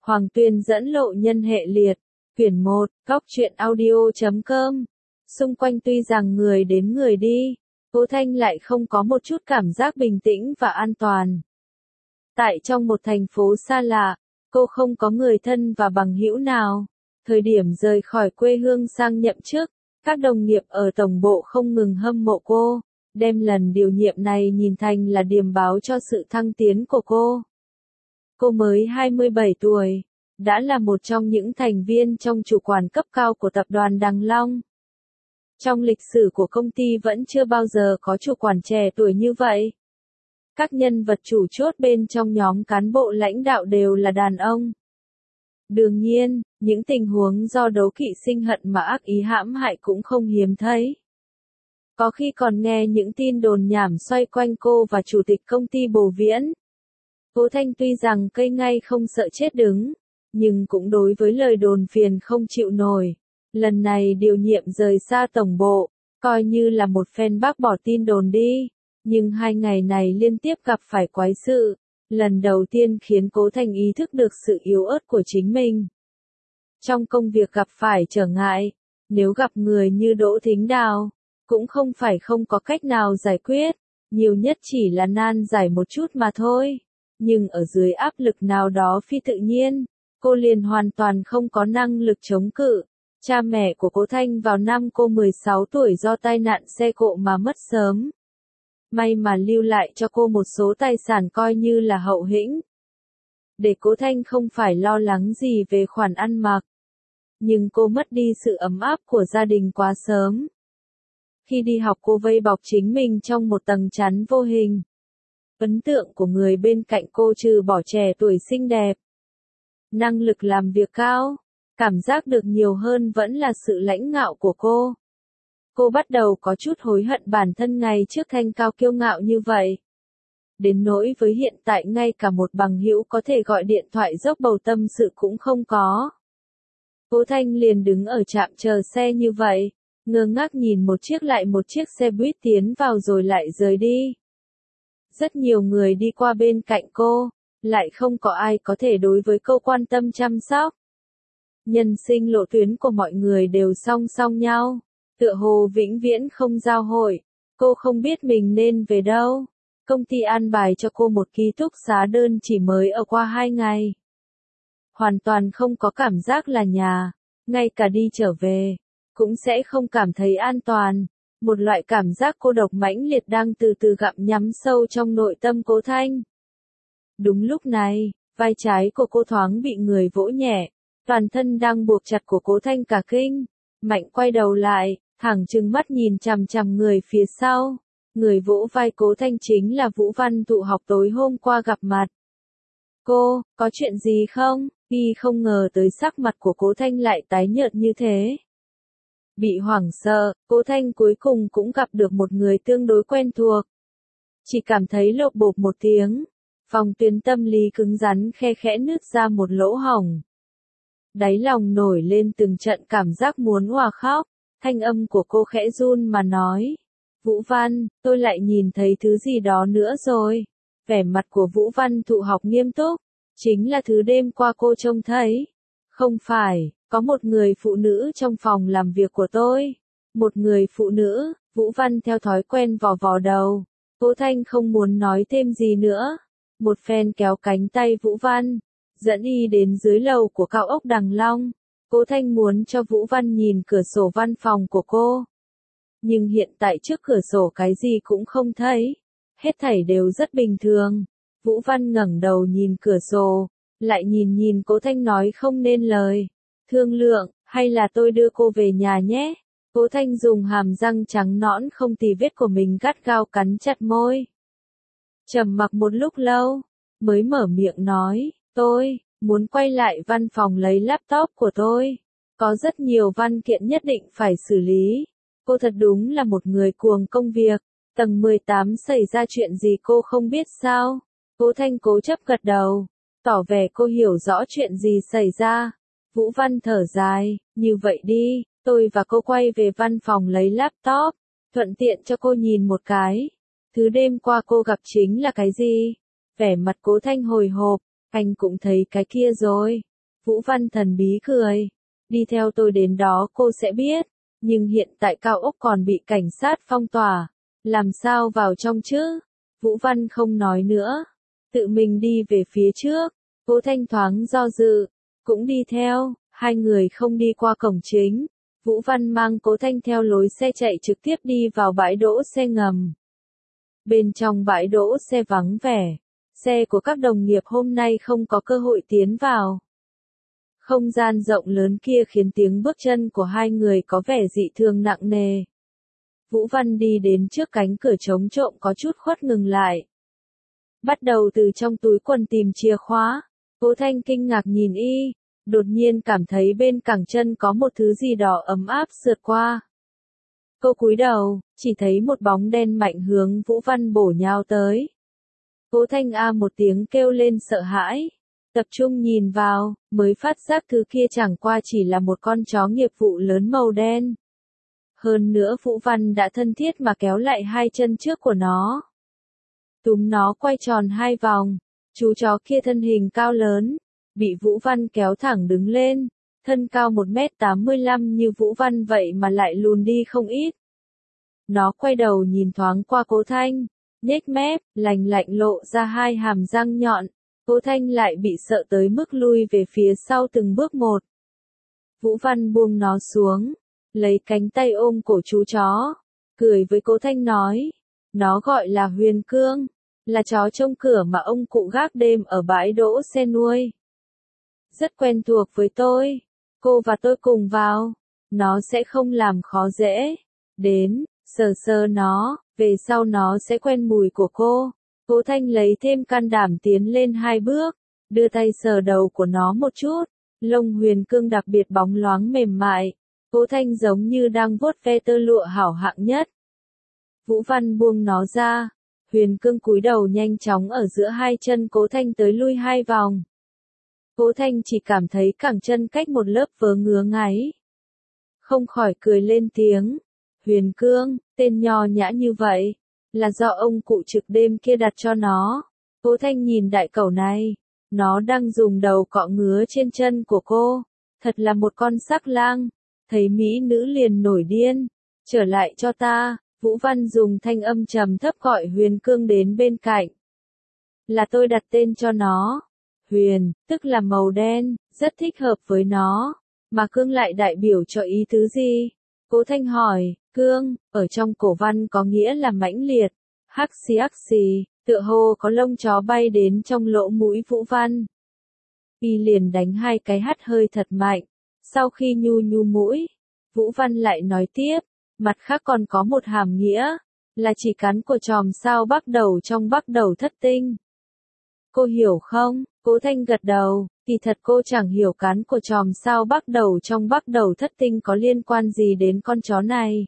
Hoàng Tuyên dẫn lộ nhân hệ liệt. Quyển 1, Góc truyện audio.com. Xung quanh tuy rằng người đến người đi, Cố Thanh lại không có một chút cảm giác bình tĩnh và an toàn. Tại trong một thành phố xa lạ, cô không có người thân và bằng hữu nào. Thời điểm rời khỏi quê hương sang nhậm chức, các đồng nghiệp ở tổng bộ không ngừng hâm mộ cô, đem lần điều nhiệm này nhìn thành là điềm báo cho sự thăng tiến của cô. Cô mới 27 tuổi, đã là một trong những thành viên trong chủ quản cấp cao của tập đoàn Đằng Long. Trong lịch sử của công ty vẫn chưa bao giờ có chủ quản trẻ tuổi như vậy. Các nhân vật chủ chốt bên trong nhóm cán bộ lãnh đạo đều là đàn ông. Đương nhiên, những tình huống do đố kỵ sinh hận mà ác ý hãm hại cũng không hiếm thấy. Có khi còn nghe những tin đồn nhảm xoay quanh cô và chủ tịch công ty Bồ Viễn. Cố Thanh tuy rằng cây ngay không sợ chết đứng, nhưng cũng đối với lời đồn phiền không chịu nổi. Lần này điều nhiệm rời xa tổng bộ, coi như là một phen bác bỏ tin đồn đi. Nhưng 2 ngày này liên tiếp gặp phải quái sự, lần đầu tiên khiến Cố Thanh ý thức được sự yếu ớt của chính mình. Trong công việc gặp phải trở ngại, nếu gặp người như Đỗ Thính Đào, cũng không phải không có cách nào giải quyết, nhiều nhất chỉ là nan giải một chút mà thôi. Nhưng ở dưới áp lực nào đó phi tự nhiên, cô liền hoàn toàn không có năng lực chống cự. Cha mẹ của Cố Thanh vào năm cô 16 tuổi do tai nạn xe cộ mà mất sớm. May mà lưu lại cho cô một số tài sản coi như là hậu hĩnh. Để Cố Thanh không phải lo lắng gì về khoản ăn mặc. Nhưng cô mất đi sự ấm áp của gia đình quá sớm. Khi đi học cô vây bọc chính mình trong một tầng chắn vô hình. Ấn tượng của người bên cạnh cô trừ bỏ trẻ tuổi xinh đẹp, năng lực làm việc cao, cảm giác được nhiều hơn vẫn là sự lãnh ngạo của cô. Cô bắt đầu có chút hối hận bản thân ngày trước thanh cao kiêu ngạo như vậy. Đến nỗi với hiện tại ngay cả một bằng hữu có thể gọi điện thoại dốc bầu tâm sự cũng không có. Cố Thanh liền đứng ở trạm chờ xe như vậy, ngơ ngác nhìn một chiếc lại một chiếc xe buýt tiến vào rồi lại rời đi. Rất nhiều người đi qua bên cạnh cô, lại không có ai có thể đối với cô quan tâm chăm sóc. Nhân sinh lộ tuyến của mọi người đều song song nhau, tựa hồ vĩnh viễn không giao hội, cô không biết mình nên về đâu. Công ty an bài cho cô một ký túc xá đơn chỉ mới ở qua 2 ngày. Hoàn toàn không có cảm giác là nhà, ngay cả đi trở về, cũng sẽ không cảm thấy an toàn. Một loại cảm giác cô độc mãnh liệt đang từ từ gặm nhắm sâu trong nội tâm Cố Thanh. Đúng lúc này, vai trái của cô thoáng bị người vỗ nhẹ, toàn thân đang buộc chặt của Cố Thanh cả kinh, mạnh quay đầu lại, thẳng trừng mắt nhìn chằm chằm người phía sau. Người vỗ vai Cố Thanh chính là Vũ Văn Thụ học tối hôm qua gặp mặt. Cô, có chuyện gì không? Y không ngờ tới sắc mặt của Cố Thanh lại tái nhợt như thế. Bị hoảng sợ, Cố Thanh cuối cùng cũng gặp được một người tương đối quen thuộc. Chỉ cảm thấy lộp bộp một tiếng, phòng tuyến tâm lý cứng rắn khe khẽ nứt ra một lỗ hổng. Đáy lòng nổi lên từng trận cảm giác muốn òa khóc, thanh âm của cô khẽ run mà nói. Vũ Văn, tôi lại nhìn thấy thứ gì đó nữa rồi. Vẻ mặt của Vũ Văn Thụ học nghiêm túc, chính là thứ đêm qua cô trông thấy. Không phải, có một người phụ nữ trong phòng làm việc của tôi. Một người phụ nữ, Vũ Văn theo thói quen vò vò đầu. Cố Thanh không muốn nói thêm gì nữa. Một phen kéo cánh tay Vũ Văn, dẫn y đến dưới lầu của cao ốc Đằng Long. Cố Thanh muốn cho Vũ Văn nhìn cửa sổ văn phòng của cô. Nhưng hiện tại trước cửa sổ cái gì cũng không thấy. Hết thảy đều rất bình thường. Vũ Văn ngẩng đầu nhìn cửa sổ, lại nhìn Cố Thanh nói không nên lời. Thương lượng, hay là tôi đưa cô về nhà nhé? Cố Thanh dùng hàm răng trắng nõn không tì vết của mình gắt gao cắn chặt môi. Trầm mặc một lúc lâu, mới mở miệng nói, tôi muốn quay lại văn phòng lấy laptop của tôi. Có rất nhiều văn kiện nhất định phải xử lý. Cô thật đúng là một người cuồng công việc. Tầng 18 xảy ra chuyện gì cô không biết sao? Cố Thanh cố chấp gật đầu, tỏ vẻ cô hiểu rõ chuyện gì xảy ra. Vũ Văn thở dài, như vậy đi, tôi và cô quay về văn phòng lấy laptop, thuận tiện cho cô nhìn một cái. Thứ đêm qua cô gặp chính là cái gì? Vẻ mặt Cố Thanh hồi hộp, anh cũng thấy cái kia rồi. Vũ Văn thần bí cười. Đi theo tôi đến đó cô sẽ biết. Nhưng hiện tại cao ốc còn bị cảnh sát phong tỏa. Làm sao vào trong chứ? Vũ Văn không nói nữa. Tự mình đi về phía trước. Cố Thanh thoáng do dự. Cũng đi theo. Hai người không đi qua cổng chính. Vũ Văn mang Cố Thanh theo lối xe chạy trực tiếp đi vào bãi đỗ xe ngầm. Bên trong bãi đỗ xe vắng vẻ. Xe của các đồng nghiệp hôm nay không có cơ hội tiến vào. Không gian rộng lớn kia khiến tiếng bước chân của hai người có vẻ dị thường nặng nề. Vũ Văn đi đến trước cánh cửa chống trộm có chút khuất ngừng lại. Bắt đầu từ trong túi quần tìm chìa khóa. Cố Thanh kinh ngạc nhìn y, đột nhiên cảm thấy bên cẳng chân có một thứ gì đó ấm áp sượt qua. Cô cúi đầu, chỉ thấy một bóng đen mạnh hướng Vũ Văn bổ nhào tới. Cố Thanh a một tiếng kêu lên sợ hãi. Tập trung nhìn vào, mới phát giác thứ kia chẳng qua chỉ là một con chó nghiệp vụ lớn màu đen. Hơn nữa Vũ Văn đã thân thiết mà kéo lại hai chân trước của nó. Túm nó quay tròn hai vòng. Chú chó kia thân hình cao lớn, bị Vũ Văn kéo thẳng đứng lên. Thân cao 1m85 như Vũ Văn vậy mà lại lùn đi không ít. Nó quay đầu nhìn thoáng qua Cố Thanh, nhếch mép, lành lạnh lộ ra hai hàm răng nhọn. Cố Thanh lại bị sợ tới mức lui về phía sau từng bước một. Vũ Văn buông nó xuống, lấy cánh tay ôm cổ chú chó, cười với Cố Thanh nói, nó gọi là Huyền Cương, là chó trông cửa mà ông cụ gác đêm ở bãi đỗ xe nuôi. Rất quen thuộc với tôi, cô và tôi cùng vào, nó sẽ không làm khó dễ. Đến, sờ sờ nó, về sau nó sẽ quen mùi của cô. Cố Thanh lấy thêm can đảm tiến lên hai bước, đưa tay sờ đầu của nó một chút, lông Huyền Cương đặc biệt bóng loáng mềm mại. Cố Thanh giống như đang vuốt ve tơ lụa hảo hạng nhất. Vũ Văn buông nó ra, Huyền Cương cúi đầu nhanh chóng ở giữa hai chân Cố Thanh tới lui hai vòng. Cố Thanh chỉ cảm thấy cẳng chân cách một lớp vớ ngứa ngáy. Không khỏi cười lên tiếng. Huyền Cương, tên nho nhã như vậy, là do ông cụ trực đêm kia đặt cho nó. Cố Thanh nhìn đại cẩu này, nó đang dùng đầu cọ ngứa trên chân của cô. Thật là một con sắc lang, thấy mỹ nữ liền nổi điên. Trở lại cho ta, Vũ Văn dùng thanh âm trầm thấp gọi Huyền Cương đến bên cạnh. Là tôi đặt tên cho nó. Huyền, tức là màu đen, rất thích hợp với nó. Mà Cương lại đại biểu cho ý tứ gì? Cố Thanh hỏi, Cương, ở trong cổ văn có nghĩa là mãnh liệt. Hắc xì, tựa hồ có lông chó bay đến trong lỗ mũi Vũ Văn. Y liền đánh hai cái hắt hơi thật mạnh. Sau khi nhu mũi, Vũ Văn lại nói tiếp, mặt khác còn có một hàm nghĩa, là chỉ cắn của chòm sao bắc đầu trong bắc đầu thất tinh. Cô hiểu không? Cố Thanh gật đầu, kỳ thật cô chẳng hiểu cắn của chòm sao bắc đầu trong bắc đầu thất tinh có liên quan gì đến con chó này.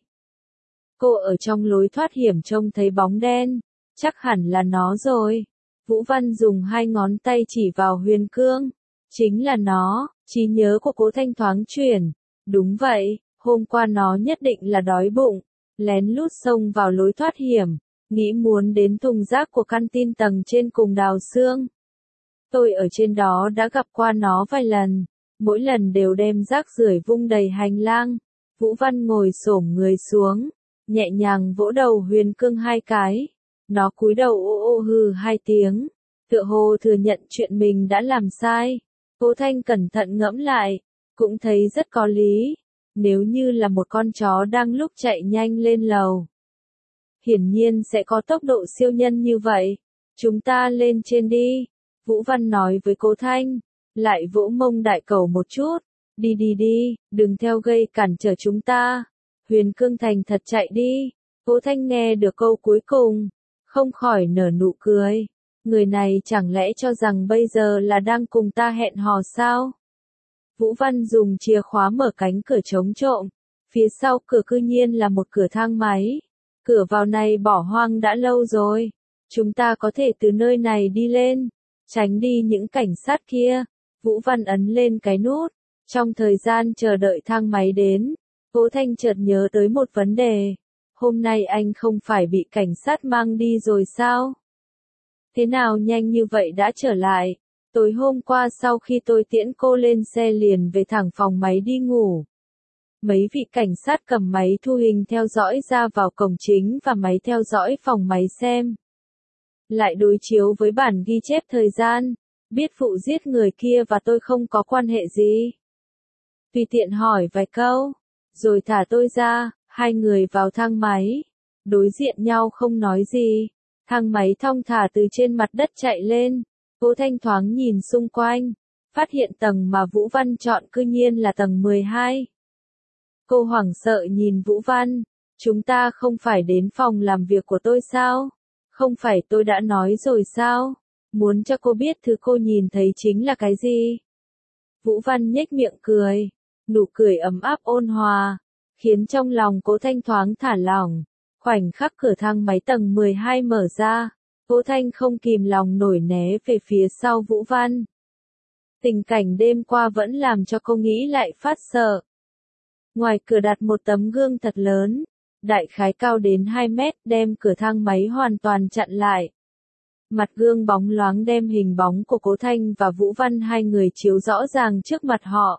Cô ở trong lối thoát hiểm trông thấy bóng đen, chắc hẳn là nó rồi. Vũ Văn dùng hai ngón tay chỉ vào Huyền Cương, chính là nó. Trí nhớ của Cố Thanh thoáng chuyển. Đúng vậy, hôm qua nó nhất định là đói bụng, lén lút xông vào lối thoát hiểm, nghĩ muốn đến thùng rác của căn tin tầng trên cùng đào xương. Tôi ở trên đó đã gặp qua nó vài lần, mỗi lần đều đem rác rưởi vung đầy hành lang. Vũ Văn ngồi xổm người xuống, nhẹ nhàng vỗ đầu Huyền Cương hai cái. Nó cúi đầu ô ô hừ hai tiếng, tựa hồ thừa nhận chuyện mình đã làm sai. Cố Thanh cẩn thận ngẫm lại, cũng thấy rất có lý. Nếu như là một con chó đang lúc chạy nhanh lên lầu, hiển nhiên sẽ có tốc độ siêu nhân như vậy. Chúng ta lên trên đi. Vũ Văn nói với Cố Thanh, lại vỗ mông đại cẩu một chút. Đi, đừng theo gây cản trở chúng ta. Huyền Cương thành thật chạy đi. Cố Thanh nghe được câu cuối cùng, không khỏi nở nụ cười. Người này chẳng lẽ cho rằng bây giờ là đang cùng ta hẹn hò sao? Vũ Văn dùng chìa khóa mở cánh cửa chống trộm. Phía sau cửa cư nhiên là một cửa thang máy. Cửa vào này bỏ hoang đã lâu rồi. Chúng ta có thể từ nơi này đi lên, tránh đi những cảnh sát kia. Vũ Văn ấn lên cái nút. Trong thời gian chờ đợi thang máy đến, Cố Thanh chợt nhớ tới một vấn đề. Hôm nay anh không phải bị cảnh sát mang đi rồi sao? Thế nào nhanh như vậy đã trở lại? Tối hôm qua sau khi tôi tiễn cô lên xe liền về thẳng phòng máy đi ngủ. Mấy vị cảnh sát cầm máy thu hình theo dõi ra vào cổng chính và máy theo dõi phòng máy xem. Lại đối chiếu với bản ghi chép thời gian, biết vụ giết người kia và tôi không có quan hệ gì. Tùy tiện hỏi vài câu, rồi thả tôi ra, hai người vào thang máy. Đối diện nhau không nói gì, thang máy thong thả từ trên mặt đất chạy lên. Cố Thanh thoáng nhìn xung quanh, phát hiện tầng mà Vũ Văn chọn cư nhiên là tầng 12. Cô hoảng sợ nhìn Vũ Văn, chúng ta không phải đến phòng làm việc của tôi sao? Không phải tôi đã nói rồi sao? Muốn cho cô biết thứ cô nhìn thấy chính là cái gì? Vũ Văn nhếch miệng cười, nụ cười ấm áp ôn hòa, khiến trong lòng Cố Thanh thoáng thả lỏng. Khoảnh khắc cửa thang máy tầng 12 mở ra, Cố Thanh không kìm lòng nổi né về phía sau Vũ Văn. Tình cảnh đêm qua vẫn làm cho cô nghĩ lại phát sợ. Ngoài cửa đặt một tấm gương thật lớn, đại khái cao đến 2 mét, đem cửa thang máy hoàn toàn chặn lại. Mặt gương bóng loáng đem hình bóng của Cố Thanh và Vũ Văn hai người chiếu rõ ràng trước mặt họ.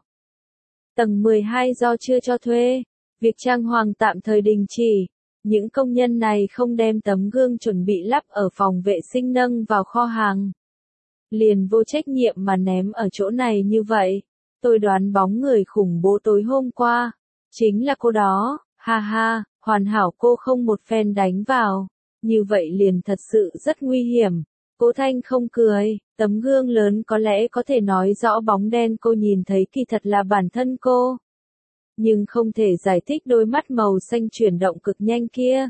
Tầng 12 do chưa cho thuê, việc trang hoàng tạm thời đình chỉ. Những công nhân này không đem tấm gương chuẩn bị lắp ở phòng vệ sinh nâng vào kho hàng. Liền vô trách nhiệm mà ném ở chỗ này như vậy. Tôi đoán bóng người khủng bố tối hôm qua chính là cô đó, ha ha, hoàn hảo cô không một phen đánh vào. Như vậy liền thật sự rất nguy hiểm. Cố Thanh không cười, tấm gương lớn có lẽ có thể nói rõ bóng đen cô nhìn thấy kỳ thật là bản thân cô. Nhưng không thể giải thích đôi mắt màu xanh chuyển động cực nhanh kia.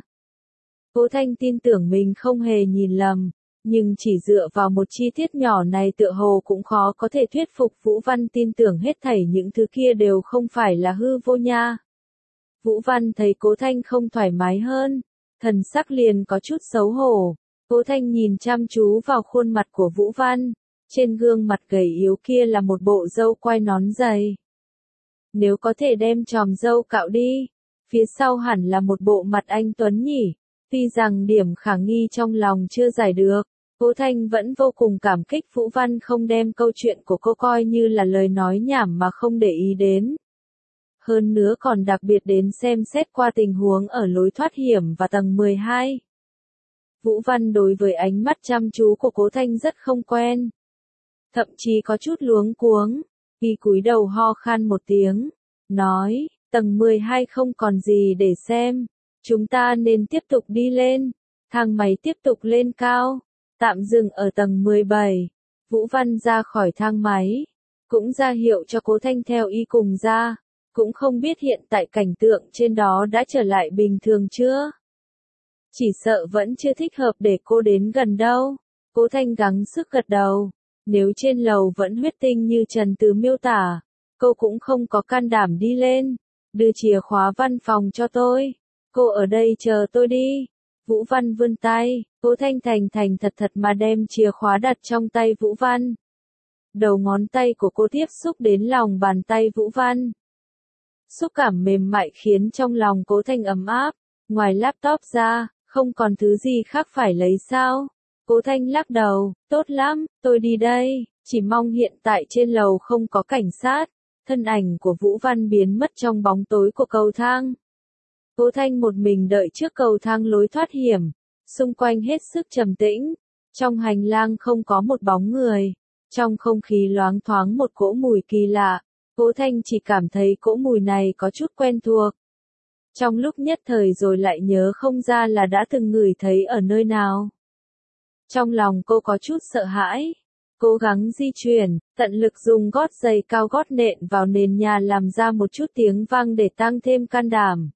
Cố Thanh tin tưởng mình không hề nhìn lầm, nhưng chỉ dựa vào một chi tiết nhỏ này tựa hồ cũng khó có thể thuyết phục Vũ Văn tin tưởng hết thảy những thứ kia đều không phải là hư vô nha. Vũ Văn thấy Cố Thanh không thoải mái hơn, thần sắc liền có chút xấu hổ. Cố Thanh nhìn chăm chú vào khuôn mặt của Vũ Văn, trên gương mặt gầy yếu kia là một bộ râu quai nón dày. Nếu có thể đem chòm râu cạo đi, phía sau hẳn là một bộ mặt anh tuấn nhỉ. Tuy rằng điểm khả nghi trong lòng chưa giải được, Cố Thanh vẫn vô cùng cảm kích Vũ Văn không đem câu chuyện của cô coi như là lời nói nhảm mà không để ý đến. Hơn nữa còn đặc biệt đến xem xét qua tình huống ở lối thoát hiểm và tầng 12. Vũ Văn đối với ánh mắt chăm chú của Cố Thanh rất không quen. Thậm chí có chút luống cuống, khi cúi đầu ho khan một tiếng, nói, tầng 12 không còn gì để xem, chúng ta nên tiếp tục đi lên. Thang máy tiếp tục lên cao, tạm dừng ở tầng 17. Vũ Văn ra khỏi thang máy, cũng ra hiệu cho Cố Thanh theo y cùng ra, cũng không biết hiện tại cảnh tượng trên đó đã trở lại bình thường chưa. Chỉ sợ vẫn chưa thích hợp để cô đến gần đâu. Cố Thanh gắng sức gật đầu. Nếu trên lầu vẫn huyết tinh như Trần Từ miêu tả, cô cũng không có can đảm đi lên. Đưa chìa khóa văn phòng cho tôi. Cô ở đây chờ tôi đi. Vũ Văn vươn tay, Cố Thanh thành thật thật mà đem chìa khóa đặt trong tay Vũ Văn. Đầu ngón tay của cô tiếp xúc đến lòng bàn tay Vũ Văn. Xúc cảm mềm mại khiến trong lòng Cố Thanh ấm áp. Ngoài laptop ra, không còn thứ gì khác phải lấy sao? Cố Thanh lắc đầu, tốt lắm, tôi đi đây, chỉ mong hiện tại trên lầu không có cảnh sát. Thân ảnh của Vũ Văn biến mất trong bóng tối của cầu thang. Cố Thanh một mình đợi trước cầu thang lối thoát hiểm, xung quanh hết sức trầm tĩnh, trong hành lang không có một bóng người, trong không khí loáng thoáng một cỗ mùi kỳ lạ, Cố Thanh chỉ cảm thấy cỗ mùi này có chút quen thuộc. Trong lúc nhất thời rồi lại nhớ không ra là đã từng ngửi thấy ở nơi nào. Trong lòng cô có chút sợ hãi, cố gắng di chuyển, tận lực dùng gót giày cao gót nện vào nền nhà làm ra một chút tiếng vang để tăng thêm can đảm.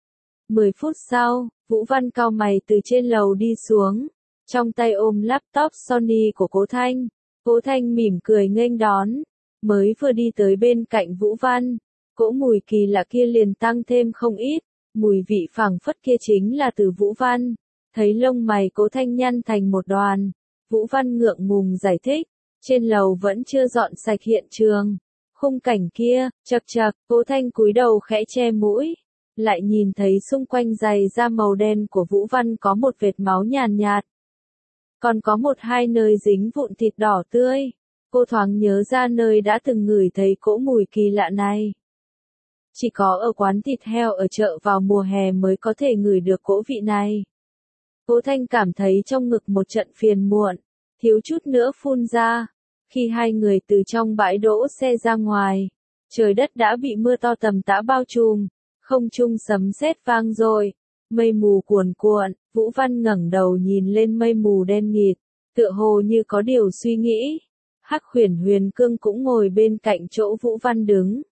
10 phút sau, Vũ Văn cau mày từ trên lầu đi xuống, trong tay ôm laptop Sony của Cố Thanh. Cố Thanh mỉm cười nghênh đón, mới vừa đi tới bên cạnh Vũ Văn, cỗ mùi kỳ lạ kia liền tăng thêm không ít, mùi vị phảng phất kia chính là từ Vũ Văn. Thấy lông mày Cố Thanh nhăn thành một đoàn, Vũ Văn ngượng ngùng giải thích, trên lầu vẫn chưa dọn sạch hiện trường. Khung cảnh kia, chậc chậc, Cố Thanh cúi đầu khẽ che mũi, lại nhìn thấy xung quanh giày da màu đen của Vũ Văn có một vệt máu nhàn nhạt. Còn có một hai nơi dính vụn thịt đỏ tươi. Cô thoáng nhớ ra nơi đã từng ngửi thấy cỗ mùi kỳ lạ này. Chỉ có ở quán thịt heo ở chợ vào mùa hè mới có thể ngửi được cỗ vị này. Cố Thanh cảm thấy trong ngực một trận phiền muộn, thiếu chút nữa phun ra. Khi hai người từ trong bãi đỗ xe ra ngoài, trời đất đã bị mưa to tầm tã bao trùm, không trung sấm sét vang dội, mây mù cuồn cuộn. Vũ Văn ngẩng đầu nhìn lên mây mù đen nghịt, tựa hồ như có điều suy nghĩ. Hắc Huyền Huyền Cương cũng ngồi bên cạnh chỗ Vũ Văn đứng,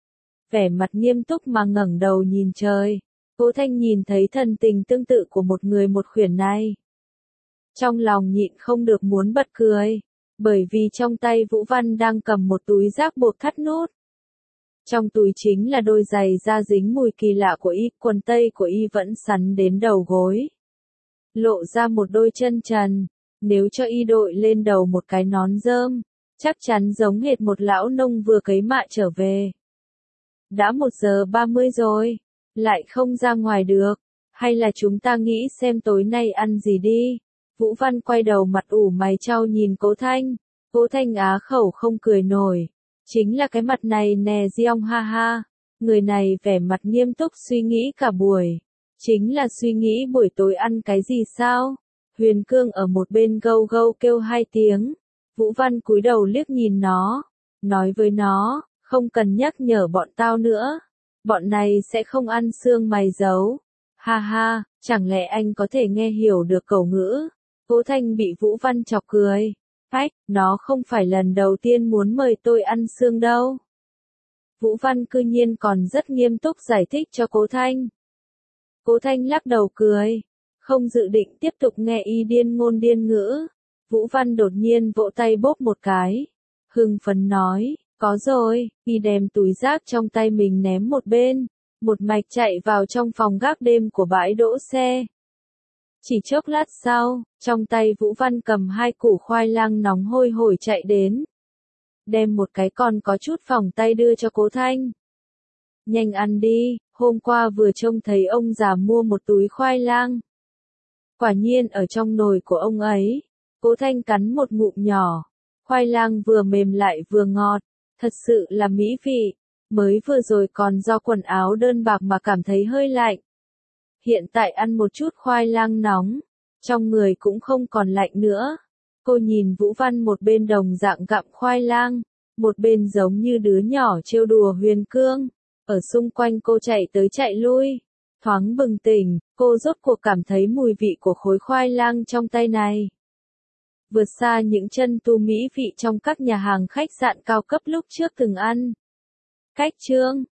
vẻ mặt nghiêm túc mà ngẩng đầu nhìn trời. Cố Thanh nhìn thấy thần tình tương tự của một người một khuyển này, trong lòng nhịn không được muốn bật cười, bởi vì trong tay Vũ Văn đang cầm một túi rác buộc thắt nút. Trong túi chính là đôi giày da dính mùi kỳ lạ của y, quần tây của y vẫn sắn đến đầu gối, lộ ra một đôi chân trần. Nếu cho y đội lên đầu một cái nón rơm, chắc chắn giống hệt một lão nông vừa cấy mạ trở về. Đã 1:30 rồi, lại không ra ngoài được, hay là chúng ta nghĩ xem tối nay ăn gì đi. Vũ Văn quay đầu mặt ủ mày chau nhìn Cố Thanh. Cố Thanh á khẩu không cười nổi. Chính là cái mặt này nè Giong ha ha. Người này vẻ mặt nghiêm túc suy nghĩ cả buổi. Chính là suy nghĩ buổi tối ăn cái gì sao? Huyền Cương ở một bên gâu gâu kêu 2 tiếng. Vũ Văn cúi đầu liếc nhìn nó, nói với nó, không cần nhắc nhở bọn tao nữa. Bọn này sẽ không ăn xương mày giấu. Ha ha, chẳng lẽ anh có thể nghe hiểu được cẩu ngữ? Cố Thanh bị Vũ Văn chọc cười. Phách, nó không phải lần đầu tiên muốn mời tôi ăn xương đâu. Vũ Văn cư nhiên còn rất nghiêm túc giải thích cho Cố Thanh. Cố Thanh lắc đầu cười, không dự định tiếp tục nghe y điên ngôn điên ngữ. Vũ Văn đột nhiên vỗ tay bóp một cái, hưng phấn nói, có rồi. Y đem túi rác trong tay mình ném một bên, một mạch chạy vào trong phòng gác đêm của bãi đỗ xe. Chỉ chốc lát sau, trong tay Vũ Văn cầm 2 củ khoai lang nóng hôi hổi chạy đến, đem một cái còn có chút phỏng tay đưa cho Cố Thanh. Nhanh ăn đi, hôm qua vừa trông thấy ông già mua một túi khoai lang. Quả nhiên ở trong nồi của ông ấy. Cố Thanh cắn một ngụm nhỏ, khoai lang vừa mềm lại vừa ngọt, thật sự là mỹ vị. Mới vừa rồi còn do quần áo đơn bạc mà cảm thấy hơi lạnh. Hiện tại ăn một chút khoai lang nóng, trong người cũng không còn lạnh nữa. Cô nhìn Vũ Văn một bên đồng dạng gặm khoai lang, một bên giống như đứa nhỏ trêu đùa Huyền Cương. Ở xung quanh cô chạy tới chạy lui, thoáng bừng tỉnh, cô rốt cuộc cảm thấy mùi vị của khối khoai lang trong tay này vượt xa những chân tu mỹ vị trong các nhà hàng khách sạn cao cấp lúc trước từng ăn. Cách chương